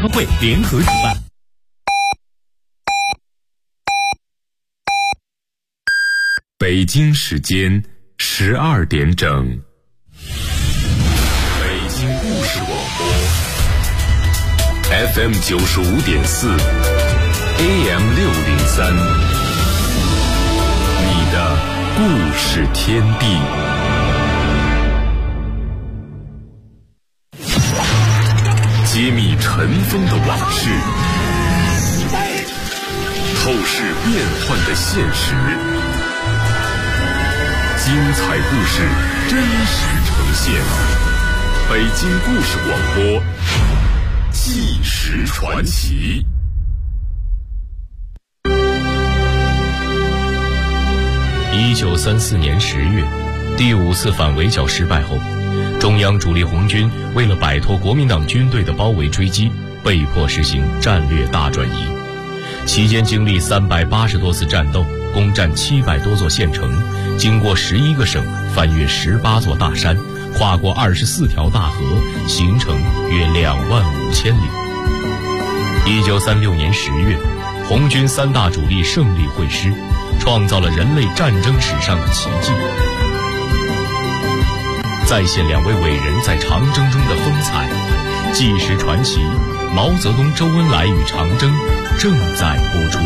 和会联合主办。 北京时间12点整，北京故事广播 FM 95.4 AM 603，你的故事天地。揭秘尘封的往事，透视变幻的现实，精彩故事真实呈现。北京故事广播，纪实传奇。 1934年10月，第5次反围剿失败后，中央主力红军为了摆脱国民党军队的包围追击，被迫实行战略大转移。期间经历380多次战斗，攻占700多座县城，经过11个省，翻越18座大山，跨过24条大河，行程约25000里。1936年10月，红军3大主力胜利会师，创造了人类战争史上的奇迹。再现2位伟人在长征中的风采，纪实传奇毛泽东、周恩来与长征正在播出。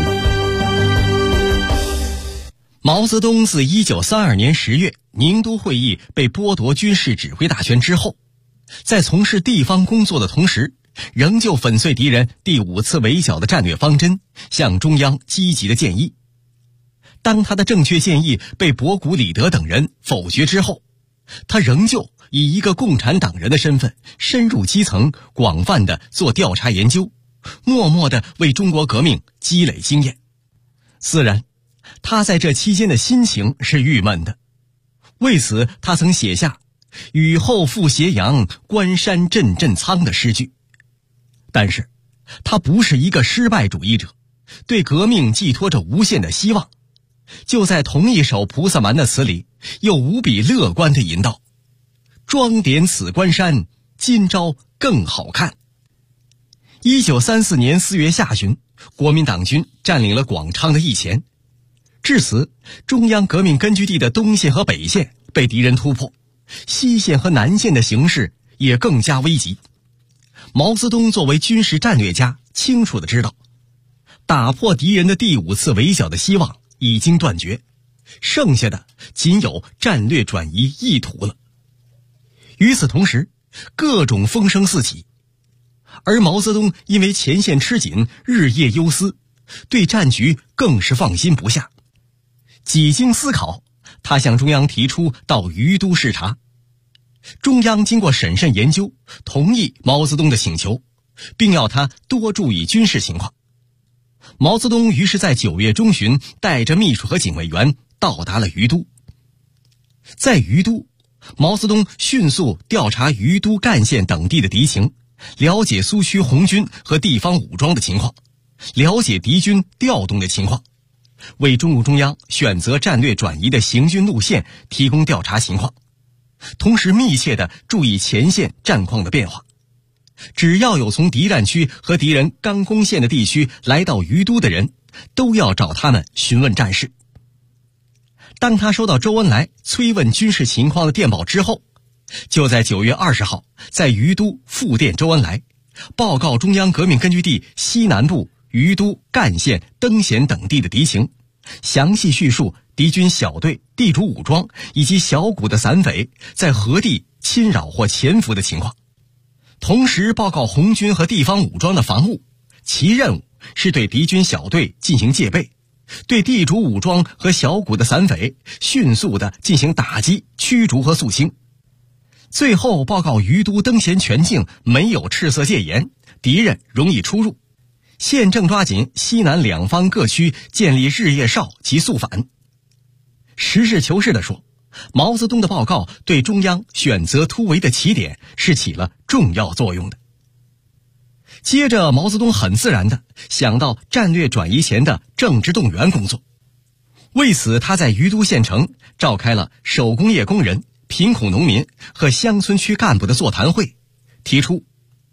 毛泽东自1932年10月宁都会议被剥夺军事指挥大权之后，在从事地方工作的同时，仍旧粉碎敌人第5次围剿的战略方针，向中央积极的建议。当他的正确建议被博古、李德等人否决之后，他仍旧以一个共产党人的身份深入基层，广泛地做调查研究，默默地为中国革命积累经验。自然，他在这期间的心情是郁闷的。为此，他曾写下“雨后复斜阳，关山阵阵苍”的诗句。但是，他不是一个失败主义者，对革命寄托着无限的希望。就在同一首《菩萨蛮》的词里，又无比乐观地吟道：“装点此关山，今朝更好看。”1934年4月下旬，国民党军占领了广昌的驿前。至此，中央革命根据地的东线和北线被敌人突破，西线和南线的形势也更加危急。毛泽东作为军事战略家，清楚地知道，打破敌人的第5次围剿的希望已经断绝，剩下的仅有战略转移意图了。与此同时，各种风声四起，而毛泽东因为前线吃紧，日夜忧思，对战局更是放心不下。几经思考，他向中央提出到于都视察。中央经过审慎研究，同意毛泽东的请求，并要他多注意军事情况。毛泽东于是在9月中旬带着秘书和警卫员到达了于都。在于都，毛泽东迅速调查于都赣县等地的敌情，了解苏区红军和地方武装的情况，了解敌军调动的情况，为中共中央选择战略转移的行军路线提供调查情况，同时密切地注意前线战况的变化。只要有从敌占区和敌人刚攻陷的地区来到于都的人，都要找他们询问战事。当他收到周恩来催问军事情况的电报之后，就在9月20号在于都复电周恩来，报告中央革命根据地西南部于都赣县登县等地的敌情，详细叙述敌军小队、地主武装以及小股的散匪在何地侵扰或潜伏的情况，同时报告红军和地方武装的防务，其任务是对敌军小队进行戒备，对地主武装和小股的散匪迅速地进行打击、驱逐和肃清。最后报告于都登县全境没有赤色戒严，敌人容易出入，现正抓紧西南两方各区建立日夜哨及肃反。实事求是地说，毛泽东的报告对中央选择突围的起点是起了重要作用的。接着，毛泽东很自然地想到战略转移前的政治动员工作。为此，他在于都县城召开了手工业工人、贫苦农民和乡村区干部的座谈会，提出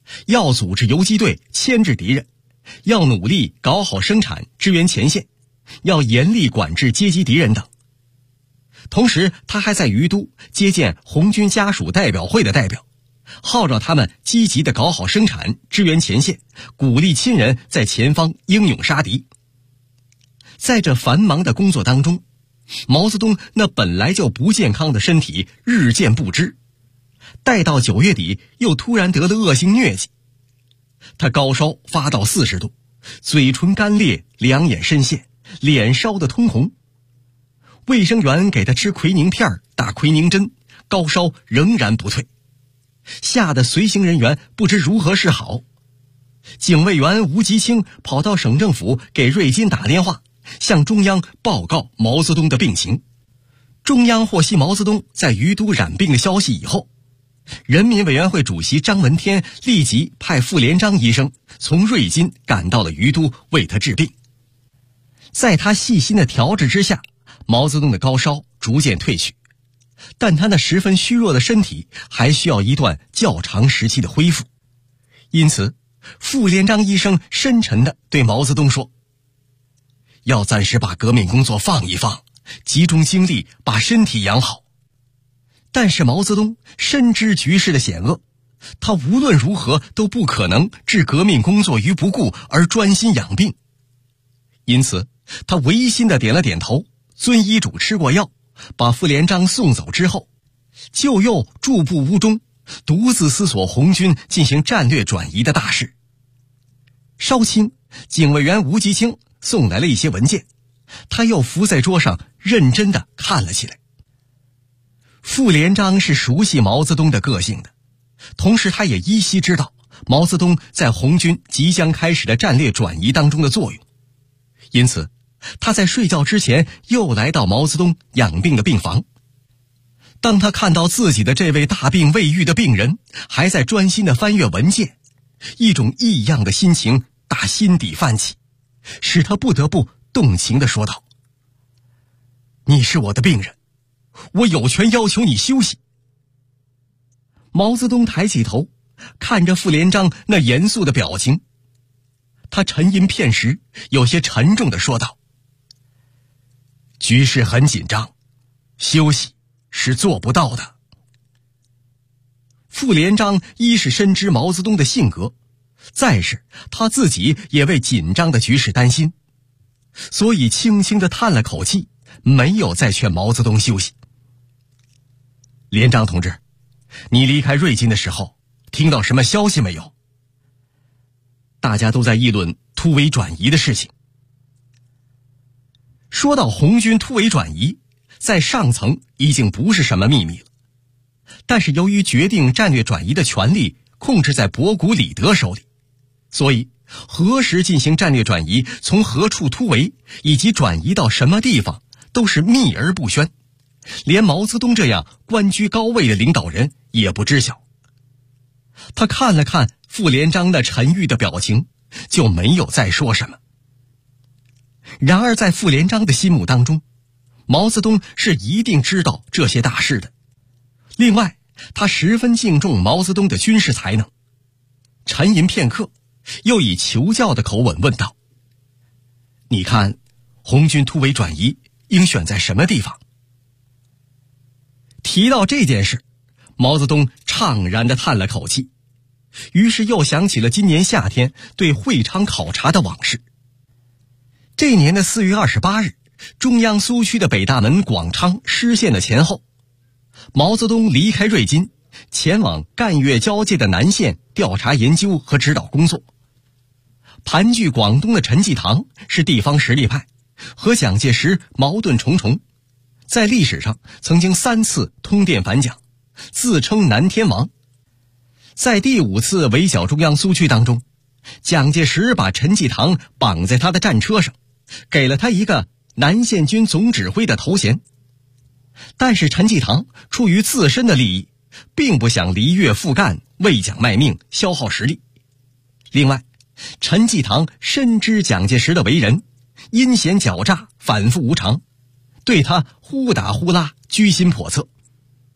要组织游击队牵制敌人，要努力搞好生产支援前线，要严厉管制阶级敌人等。同时他还在于都接见红军家属代表会的代表，号召他们积极地搞好生产支援前线，鼓励亲人在前方英勇杀敌。在这繁忙的工作当中，毛泽东那本来就不健康的身体日渐不支，待到9月底又突然得了恶性疟疾，他高烧发到40度，嘴唇干裂，两眼深陷，脸烧得通红。卫生员给他吃奎宁片，打奎宁针，高烧仍然不退，吓得随行人员不知如何是好。警卫员吴吉清跑到省政府给瑞金打电话，向中央报告毛泽东的病情。中央获悉毛泽东在于都染病的消息以后，人民委员会主席张闻天立即派傅连璋医生从瑞金赶到了于都为他治病。在他细心的调治之下，毛泽东的高烧逐渐退去，但他那十分虚弱的身体还需要一段较长时期的恢复。因此傅连璋医生深沉地对毛泽东说，要暂时把革命工作放一放，集中精力把身体养好。但是毛泽东深知局势的险恶，他无论如何都不可能置革命工作于不顾而专心养病。因此他违心地点了点头，遵医嘱吃过药，把傅连璋送走之后，就又驻步屋中，独自思索红军进行战略转移的大事。稍清，警卫员吴吉清送来了一些文件，他又伏在桌上认真地看了起来。傅连璋是熟悉毛泽东的个性的，同时他也依稀知道毛泽东在红军即将开始的战略转移当中的作用，因此他在睡觉之前又来到毛泽东养病的病房。当他看到自己的这位大病未愈的病人还在专心地翻阅文件，一种异样的心情打心底泛起，使他不得不动情地说道，你是我的病人，我有权要求你休息。毛泽东抬起头，看着傅连璋那严肃的表情，他沉吟片时，有些沉重地说道，局势很紧张，休息是做不到的。傅连璋一是深知毛泽东的性格，再是他自己也为紧张的局势担心，所以轻轻地叹了口气，没有再劝毛泽东休息。连璋同志，你离开瑞金的时候听到什么消息没有？大家都在议论突围转移的事情。说到红军突围转移，在上层已经不是什么秘密了，但是由于决定战略转移的权力控制在博古李德手里，所以何时进行战略转移，从何处突围，以及转移到什么地方，都是秘而不宣，连毛泽东这样官居高位的领导人也不知晓。他看了看傅连璋那沉郁的表情，就没有再说什么。然而在傅连璋的心目当中，毛泽东是一定知道这些大事的。另外他十分敬重毛泽东的军事才能。沉吟片刻，又以求教的口吻问道，你看红军突围转移应选在什么地方？提到这件事，毛泽东怅然地叹了口气，于是又想起了今年夏天对会昌考察的往事。这年的4月28日，中央苏区的北大门广昌失陷的前后，毛泽东离开瑞金，前往赣粤交界的南线调查研究和指导工作。盘踞广东的陈济棠是地方实力派，和蒋介石矛盾重重，在历史上曾经3次通电反蒋，自称南天王。在第5次围剿中央苏区当中，蒋介石把陈济棠绑在他的战车上，给了他一个南线军总指挥的头衔。但是陈济棠出于自身的利益，并不想离粤赴赣为蒋卖命，消耗实力。另外陈济棠深知蒋介石的为人阴险狡诈，反复无常，对他忽打忽拉，居心叵测。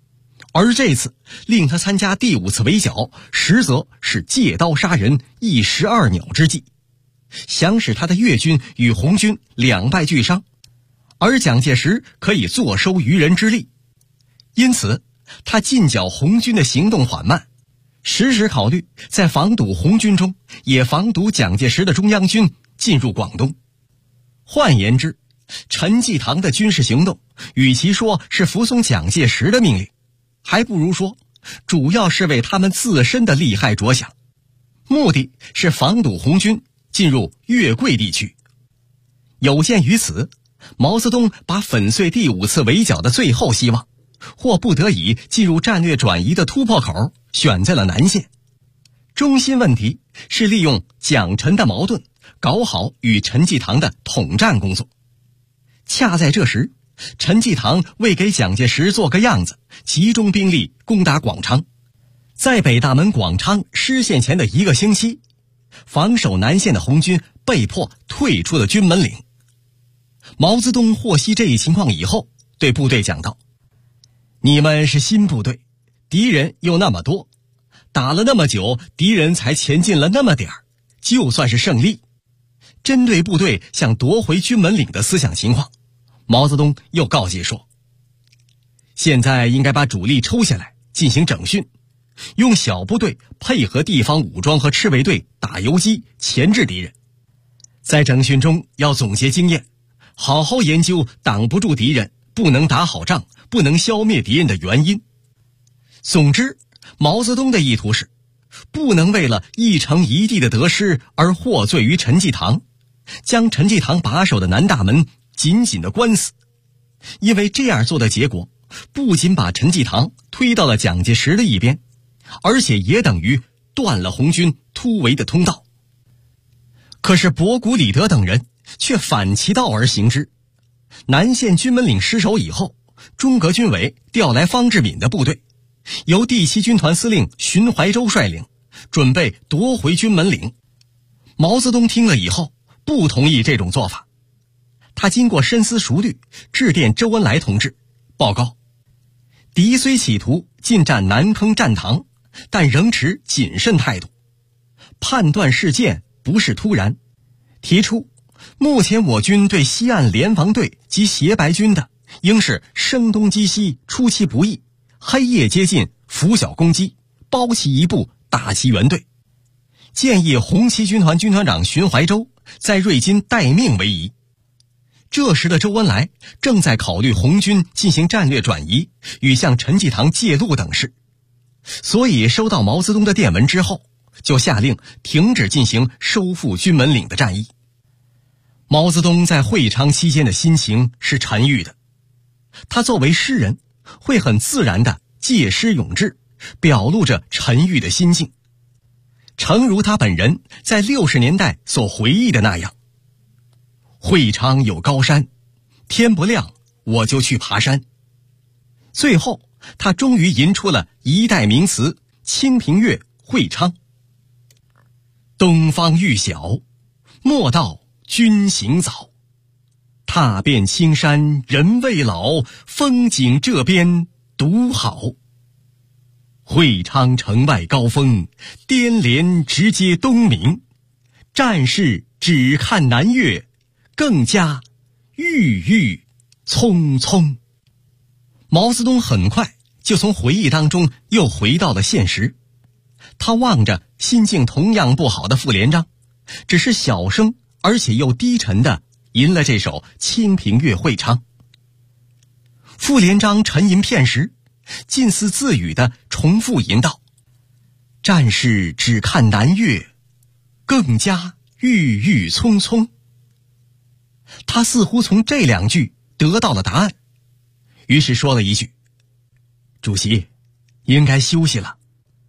而这次令他参加第5次围剿，实则是借刀杀人，一石二鸟之计，想使他的粤军与红军两败俱伤，而蒋介石可以坐收渔人之利。因此他进剿红军的行动缓慢，时时考虑在防堵红军中也防堵蒋介石的中央军进入广东。换言之，陈济棠的军事行动与其说是服从蒋介石的命令，还不如说主要是为他们自身的利害着想，目的是防堵红军进入粤桂地区。有鉴于此，毛泽东把粉碎第5次围剿的最后希望，或不得已进入战略转移的突破口选在了南线。中心问题是利用蒋陈的矛盾搞好与陈济棠的统战工作。恰在这时，陈济棠为给蒋介石做个样子，集中兵力攻打广昌。在北大门广昌失陷前的1个星期，防守南线的红军被迫退出了军门岭。毛泽东获悉这一情况以后，对部队讲道：你们是新部队，敌人又那么多，打了那么久，敌人才前进了那么点儿，就算是胜利。针对部队想夺回军门岭的思想情况，毛泽东又告诫说，现在应该把主力抽下来进行整训，用小部队配合地方武装和赤卫队打游击钳制敌人。在整训中要总结经验，好好研究挡不住敌人、不能打好仗、不能消灭敌人的原因。总之，毛泽东的意图是不能为了一城一地的得失而获罪于陈济棠，将陈济棠把守的南大门紧紧地关死。因为这样做的结果，不仅把陈济棠推到了蒋介石的一边，而且也等于断了红军突围的通道。可是博古、李德等人却反其道而行之。南线军门岭失守以后，中革军委调来方志敏的部队，由第7军团司令荀怀洲率领，准备夺回军门岭。毛泽东听了以后不同意这种做法，他经过深思熟虑，致电周恩来同志，报告敌虽企图进占南坑战塘，但仍持谨慎态度，判断事件不是突然，提出目前我军对西岸联防队及协白军的应是声东击西，出其不意，黑夜接近，拂晓攻击，包其一部，打其原队。建议红七军团军团长荀怀洲在瑞金待命为宜。这时的周恩来正在考虑红军进行战略转移与向陈济棠借路等事，所以收到毛泽东的电文之后，就下令停止进行收复军门岭的战役。毛泽东在会昌期间的心情是沉郁的，他作为诗人，会很自然地借诗咏志，表露着沉郁的心境。诚如他本人在60年代所回忆的那样，会昌有高山，天不亮我就去爬山。最后他终于吟出了一代名词《清平乐·会昌》：东方欲晓，莫道君行早，踏遍青山人未老，风景这边独好。会昌城外高峰，滇连直接东明，战事只看南岳，更加郁郁葱葱。毛泽东很快就从回忆当中又回到了现实，他望着心境同样不好的傅连璋，只是小声而且又低沉地吟了这首《清平乐·会昌》。傅连璋沉吟片时，近似自语地重复吟道：战事只看南岳，更加郁郁葱葱。他似乎从这2句得到了答案，于是说了一句：主席应该休息了。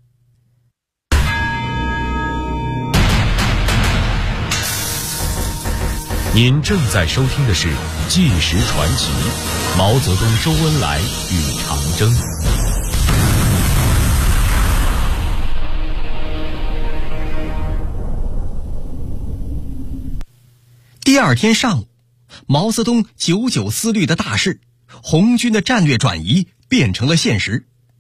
您正在收听的是《纪实传奇》，毛泽东、周恩来与长征。 第2天上午，毛泽东久久思虑的大事，红军的战略转移变成了现实。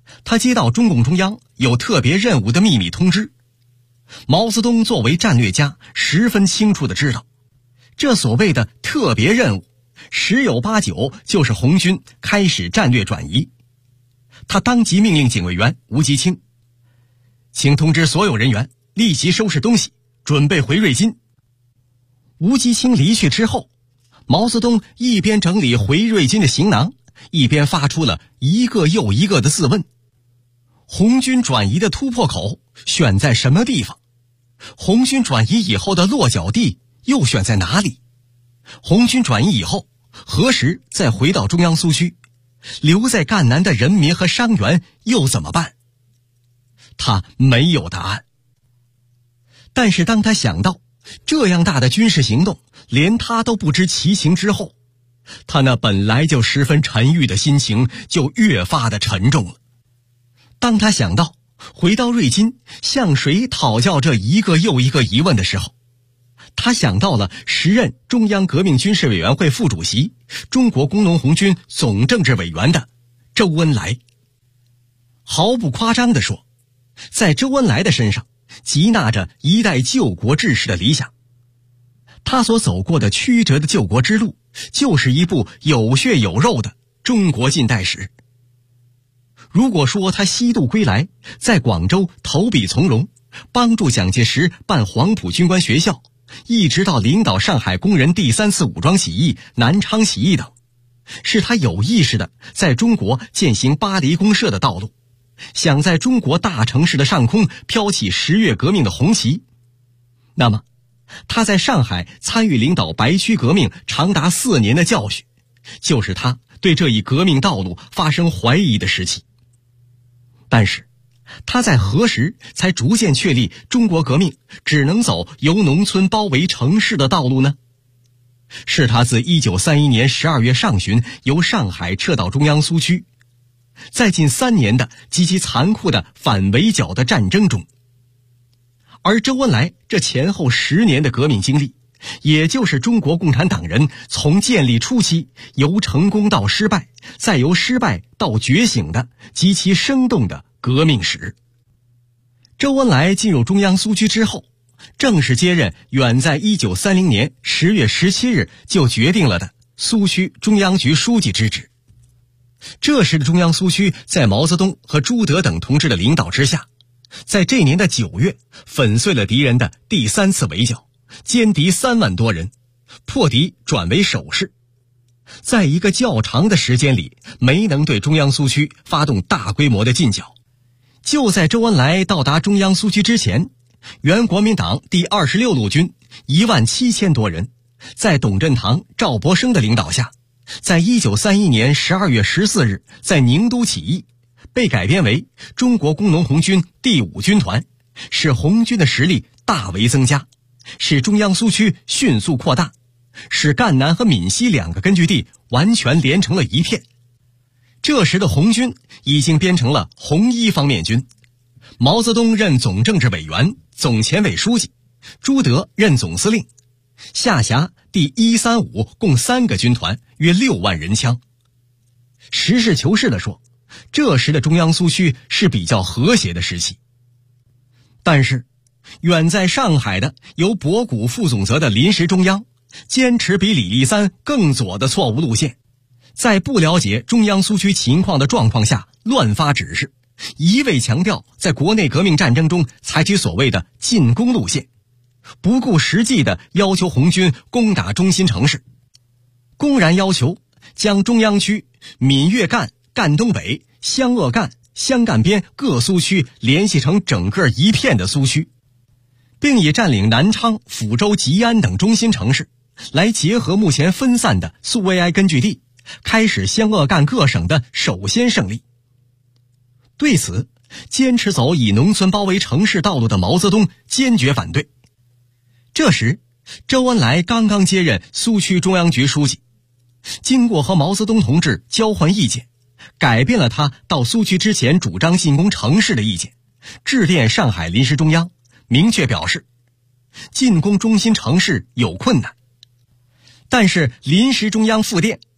他接到中共中央有特别任务的秘密通知。毛泽东作为战略家，十分清楚地知道，这所谓的特别任务，十有八九就是红军开始战略转移。他当即命令警卫员吴吉清，请通知所有人员立即收拾东西，准备回瑞金。吴吉清离去之后，毛泽东一边整理回瑞金的行囊，一边发出了一个又一个的自问：红军转移的突破口选在什么地方？红军转移以后的落脚地又选在哪里？红军转移以后何时再回到中央苏区？留在赣南的人民和伤员又怎么办？他没有答案。但是当他想到这样大的军事行动连他都不知其情之后，他那本来就十分沉郁的心情就越发的沉重了。当他想到回到瑞金向谁讨教这一个又一个疑问的时候，他想到了时任中央革命军事委员会副主席、中国工农红军总政治委员的周恩来。毫不夸张地说，在周恩来的身上集纳着一代救国志士的理想。他所走过的曲折的救国之路，就是一部有血有肉的中国近代史。如果说他西渡归来，在广州投笔从戎，帮助蒋介石办黄埔军官学校，一直到领导上海工人第3次武装起义、南昌起义等，是他有意识的在中国践行巴黎公社的道路，想在中国大城市的上空飘起10月革命的红旗。那么他在上海参与领导白区革命长达4年的教训，就是他对这一革命道路发生怀疑的时期。但是他在何时才逐渐确立中国革命只能走由农村包围城市的道路呢？是他自1931年12月上旬由上海撤到中央苏区，在近3年的极其残酷的反围剿的战争中。而周恩来这前后10年的革命经历，也就是中国共产党人从建立初期由成功到失败，再由失败到觉醒的极其生动的革命史。周恩来进入中央苏区之后，正式接任远在1930年10月17日就决定了的苏区中央局书记之职。这时的中央苏区在毛泽东和朱德等同志的领导之下，在这年的9月粉碎了敌人的第3次围剿，歼敌3万多人，破敌转为守势。在一个较长的时间里，没能对中央苏区发动大规模的进剿。就在周恩来到达中央苏区之前，原国民党第26路军17000多人，在董振堂、赵博生的领导下，在1931年12月14日在宁都起义，被改编为中国工农红军第5军团，使红军的实力大为增加，使中央苏区迅速扩大，使赣南和闽西2个根据地完全连成了一片。这时的红军已经编成了红一方面军，毛泽东任总政治委员、总前委书记，朱德任总司令，下辖第135共3个军团，约6万人枪。实事求是地说，这时的中央苏区是比较和谐的时期。但是远在上海的由博古副总责的临时中央，坚持比李立三更左的错误路线，在不了解中央苏区情况的状况下乱发指示，一味强调在国内革命战争中采取所谓的进攻路线，不顾实际的要求红军攻打中心城市，公然要求将中央区、闽粤赣、赣东北、湘鄂赣、湘赣边各苏区联系成整个一片的苏区，并以占领南昌、抚州、吉安等中心城市来结合目前分散的苏维埃根据地，开始湘鄂赣各省的首先胜利。对此，坚持走以农村包围城市道路的毛泽东坚决反对。这时，周恩来刚刚接任苏区中央局书记，经过和毛泽东同志交换意见，改变了他到苏区之前主张进攻城市的意见，致电上海临时中央，明确表示进攻中心城市有困难。但是临时中央复电，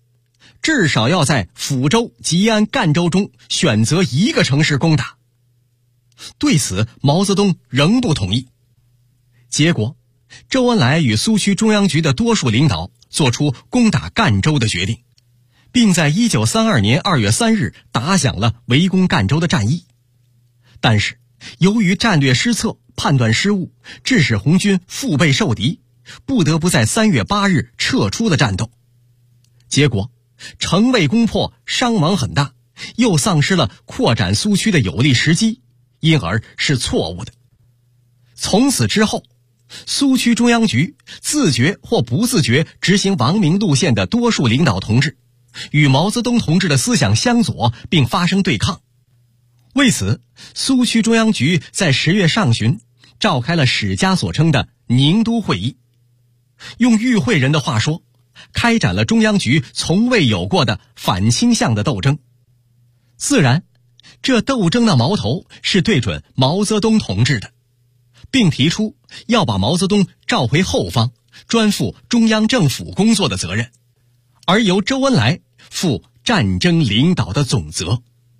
至少要在抚州、吉安、赣州中选择一个城市攻打。对此，毛泽东仍不同意。结果，周恩来与苏区中央局的多数领导做出攻打赣州的决定，并在1932年2月3日打响了围攻赣州的战役。但是，由于战略失策、判断失误，致使红军腹背受敌，不得不在3月8日撤出了战斗。结果，城未攻破，伤亡很大，又丧失了扩展苏区的有利时机，因而是错误的。从此之后，苏区中央局自觉或不自觉执行王明路线的多数领导同志，与毛泽东同志的思想相左，并发生对抗。为此，苏区中央局在10月上旬召开了史家所称的宁都会议，用与会人的话说，开展了中央局从未有过的反倾向的斗争。自然，这斗争的矛头是对准毛泽东同志的，并提出要把毛泽东召回后方，专负中央政府工作的责任，而由周恩来负战争领导的总责。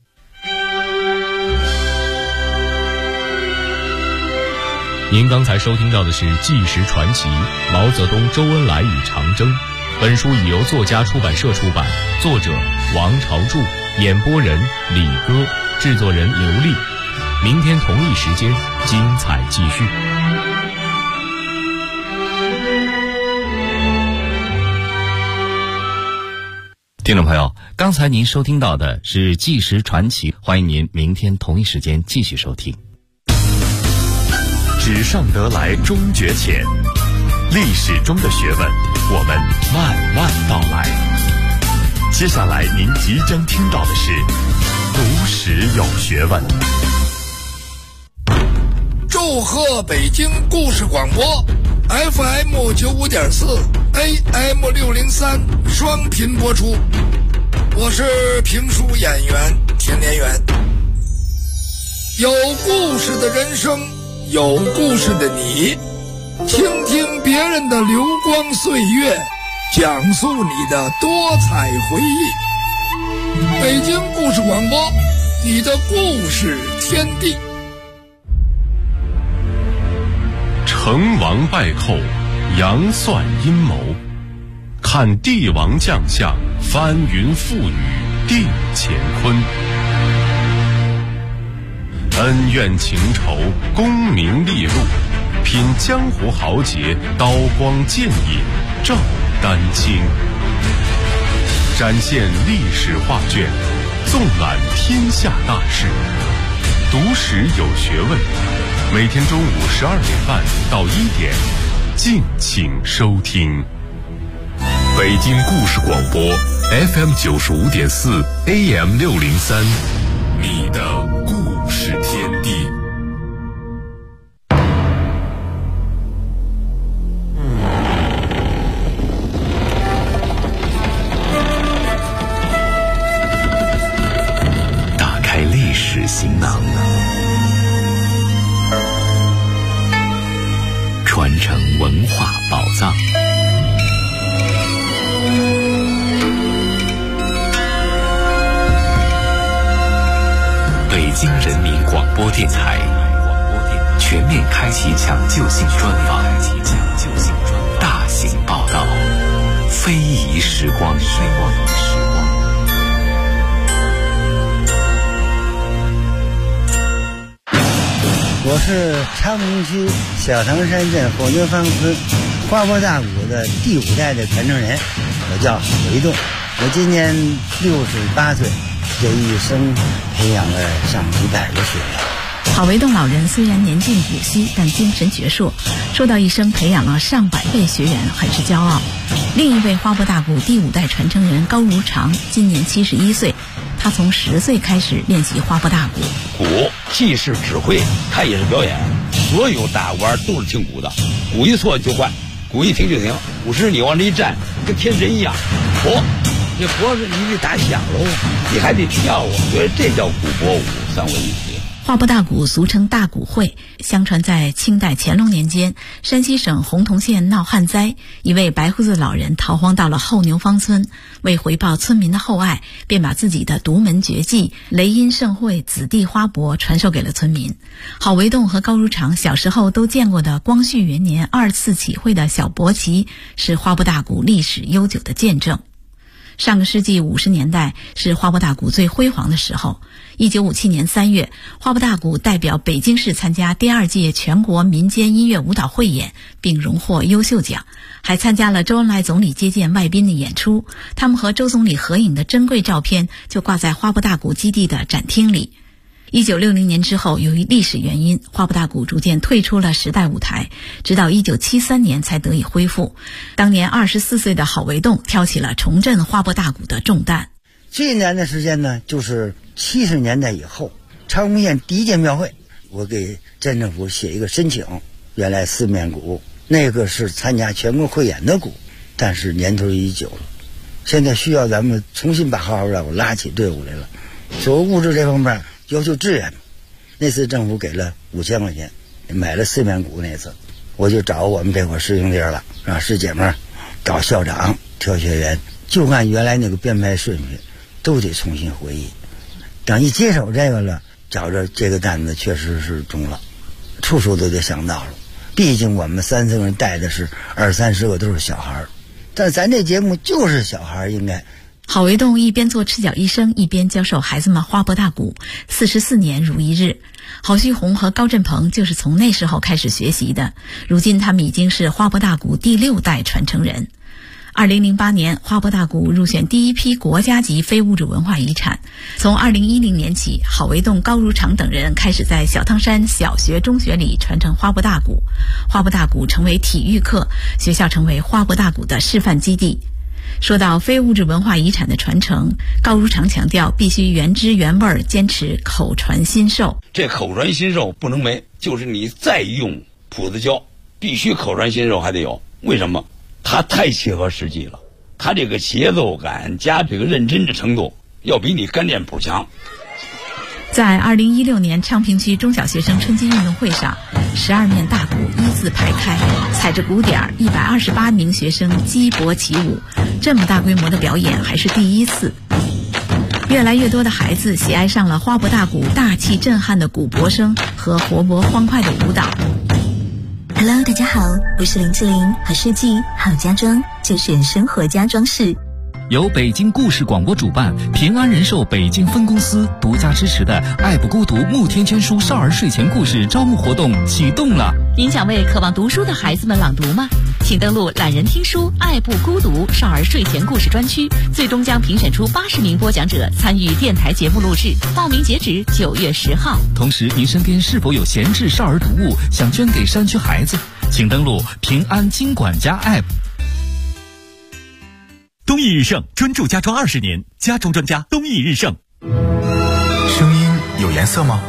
您刚才收听到的是《纪实传奇：毛泽东、周恩来与长征》。本书已由作家出版社出版，作者王朝柱，演播人李歌，制作人刘丽。明天同一时间，精彩继续。 听众朋友，刚才您收听到的是《纪实传奇》，欢迎您明天同一时间继续收听。 纸上得来终觉浅，历史中的学问，我们慢慢道来。接下来您即将听到的是读史有学问。 祝贺北京故事广播 FM 95.4 AM 603双频播出，我是评书演员田连元。有故事的人生，有故事的你，倾听别人的流光岁月，讲述你的多彩回忆。北京故事广播，你的故事天地。 成王败寇，杨算阴谋，看帝王将相，翻云覆雨定乾坤。恩怨情仇，功名利禄，品江湖豪杰，刀光剑影照丹青。展现历史画卷，纵览天下大事。读史有学问，每天中午12点半到1点，敬请收听。北京故事广播 FM 95.4 AM 603，你的故事天地。 打开历史行囊，传承文化宝藏。北京人民广播电台全面开启抢救性专访，大型报道，非遗时光。 我是昌平区小唐山镇火牛坊村花坡大鼓的第5代的传承人，我叫韦栋。我今年68岁，这一生培养了上100个学员。 郝维栋老人虽然年近古稀，但精神矍铄，说到一生培养了上百位学员，很是骄傲。另一位花坡大鼓第5代传承人高如常，今年71岁，他从10岁开始练习花坡大鼓。 鼓既是指挥，它也是表演。所有大鼓都是听鼓的，鼓一错就换，鼓一停就停。鼓时你往这一站，跟天神一样。这脖子你得打响喽，你还得跳啊，所以这叫鼓脖舞，3位一体。 花膊大鼓俗称大鼓会，相传在清代乾隆年间，山西省洪洞县闹旱灾，一位白胡子老人逃荒到了后牛坊村，为回报村民的厚爱，便把自己的独门绝技雷音盛会子弟花帛传授给了村民。郝维栋和高如常小时候都见过的光绪元年2次起会的小国旗，是花膊大鼓历史悠久的见证。上个世纪50年代是花膊大鼓最辉煌的时候。1957年3月，花膊大鼓代表北京市参加第2届全国民间音乐舞蹈汇演，并荣获优秀奖，还参加了周恩来总理接见外宾的演出。他们和周总理合影的珍贵照片就挂在花膊大鼓基地的展厅里。1960年之后，由于历史原因，花膊大鼓逐渐退出了时代舞台，直到1973年才得以恢复。当年24岁的郝维栋挑起了重振花膊大鼓的重担。 最难的时间呢，就是70年代以后，长丰县第一届庙会，我给镇政府写一个申请，原来四面鼓那个是参加全国汇演的鼓，但是年头已久了，现在需要咱们重新把花膊大鼓拉起队伍来了。所谓物质这方面要求支援，那次政府给了5000块钱，买了四面鼓。那次我就找我们这块师兄弟了，让师姐们找校长挑学员，就按原来那个编排顺序都得重新回忆。等一接手这个了，觉着这个担子确实是重了，处处都得想到了。毕竟我们3、4个人带的是20-30个都是小孩，但咱这节目就是小孩应该。 郝维栋一边做赤脚医生，一边教授孩子们花膊大鼓，44年如一日。郝旭红和高振鹏就是从那时候开始学习的，如今他们已经是花膊大鼓第6代传承人。2008年，花膊大鼓入选第一批国家级非物质文化遗产。从2010年起，郝维栋、高如常等人开始在小汤山小学、中学里传承花膊大鼓。花膊大鼓成为体育课，学校成为花膊大鼓的示范基地。说到非物质文化遗产的传承，高如常强调必须原汁原味，坚持口传心授。 这口传心授不能没，就是你再用谱子教，必须口传心授还得有。为什么？它太切合实际了，它这个节奏感加这个认真的程度，要比你干练谱强。 在2016年昌平区中小学生春季运动会上，12面大鼓依次排开，踩着鼓点，128名学生击搏起舞。这么大规模的表演还是第一次。越来越多的孩子喜爱上了花膊大鼓大气震撼的鼓搏声和活泼欢快的舞蹈。 Hello， 大家好，我是林志玲，好设计好家装就选生活家装饰。 由北京故事广播主办，平安人寿北京分公司独家支持的爱不孤独慕天全书少儿睡前故事招募活动启动了。 您想为渴望读书的孩子们朗读吗？请登录懒人听书爱不孤独少儿睡前故事专区，最终将评选出80名播讲者参与电台节目录制，报名截止9月10号。 同时，您身边是否有闲置少儿读物想捐给山区孩子？请登录平安金管家 App。 东义日盛专注家装20年，家装专家东义日盛。 声音有颜色吗？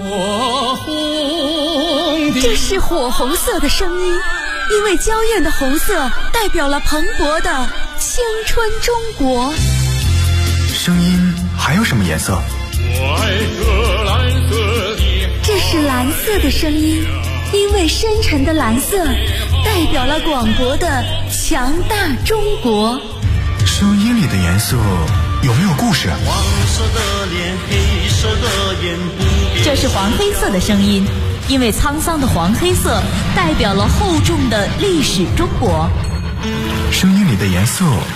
这是火红色的声音，因为娇艳的红色代表了蓬勃的青春中国。 声音还有什么颜色？ 我爱这蓝色的。 这是蓝色的声音，因为深沉的蓝色代表了广博的强大中国。 声音里的颜色有没有故事？ 黄色的脸，黑色的眼，不变。 这是黄黑色的声音，因为沧桑的黄黑色代表了厚重的历史中国。 声音里的颜色